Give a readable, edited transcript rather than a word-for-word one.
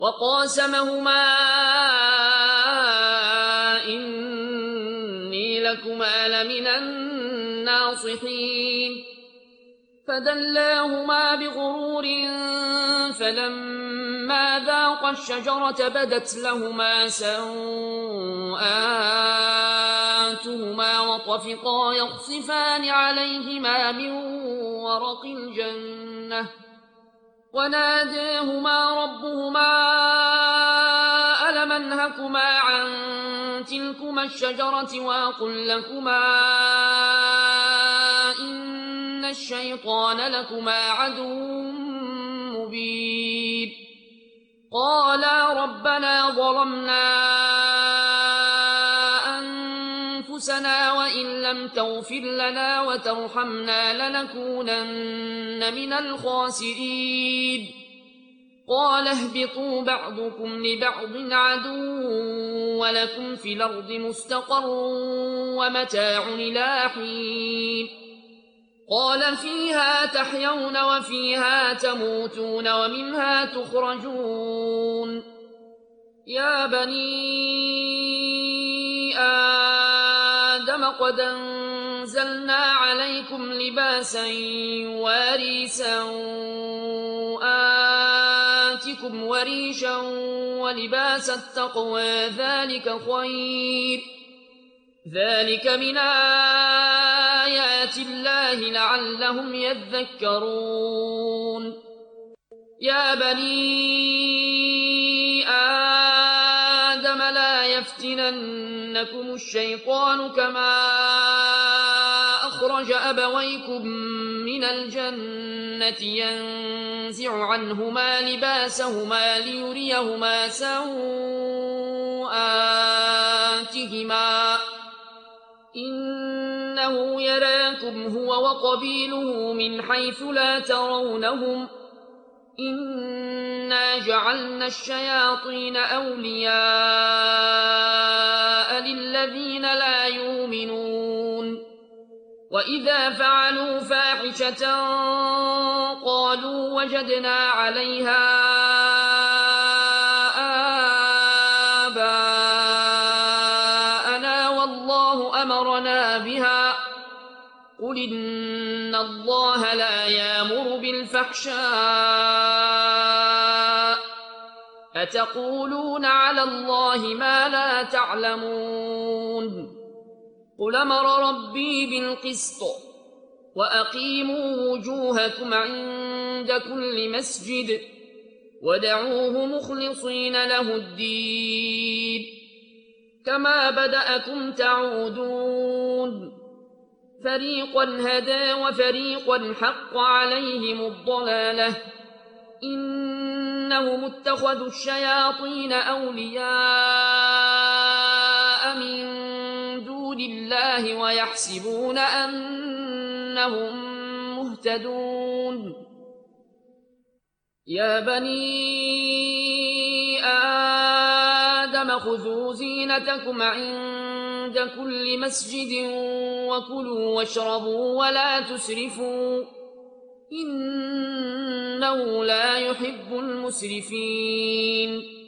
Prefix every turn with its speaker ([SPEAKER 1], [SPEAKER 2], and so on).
[SPEAKER 1] وقاسمهما إني لكما لمن الناصحين فدلاهما بغرور فلما ذاقا الشجرة بدت لهما سوآتهما وطفقا يخصفان عليهما من ورق الجنة وناداهما ربهما ألم أنهكما عن تلكما الشجرة وأقل لكما إن الشيطان لكما عدو مبين قالا ربنا ظلمنا أنفسنا وإن لم تغفر لنا وترحمنا لنكونن من الخاسرين قال اهبطوا بعضكم لبعض عدو ولكم في الأرض مستقر ومتاع إلى حين قال فيها تحيون وفيها تموتون ومنها تخرجون يا بني آدم قد أنزلنا عليكم لباسا يواري سوآتكم وريشا ولباس التقوى ذلك خير ذلك من آيات الله لعلهم يذكرون يا بني آدم لا يفتننكم الشيطان كما أخرج أبويكم من الجنة ينزع عنهما لباسهما ليريهما سوآتهما إنه يراكم هو وقبيله من حيث لا ترونهم إنا جعلنا الشياطين أولياء للذين لا يؤمنون وإذا فعلوا فاحشة قالوا وجدنا عليها آباءنا والله أمرنا بها قل إن الله لا يأمر بالفحشاء أتقولون على الله ما لا تعلمون قل أمر ربي بالقسط وأقيموا وجوهكم عند كل مسجد ودعوه مخلصين له الدين كما بدأكم تعودون فريقا هدى وفريقا حق عليهم الضلالة إنهم اتخذوا الشياطين أولياء من دون الله ويحسبون أنهم مهتدون يا بني آدم خذوا زينتكم عند كل مسجد وكلوا واشربوا ولا تسرفوا إنه لا يحب المسرفين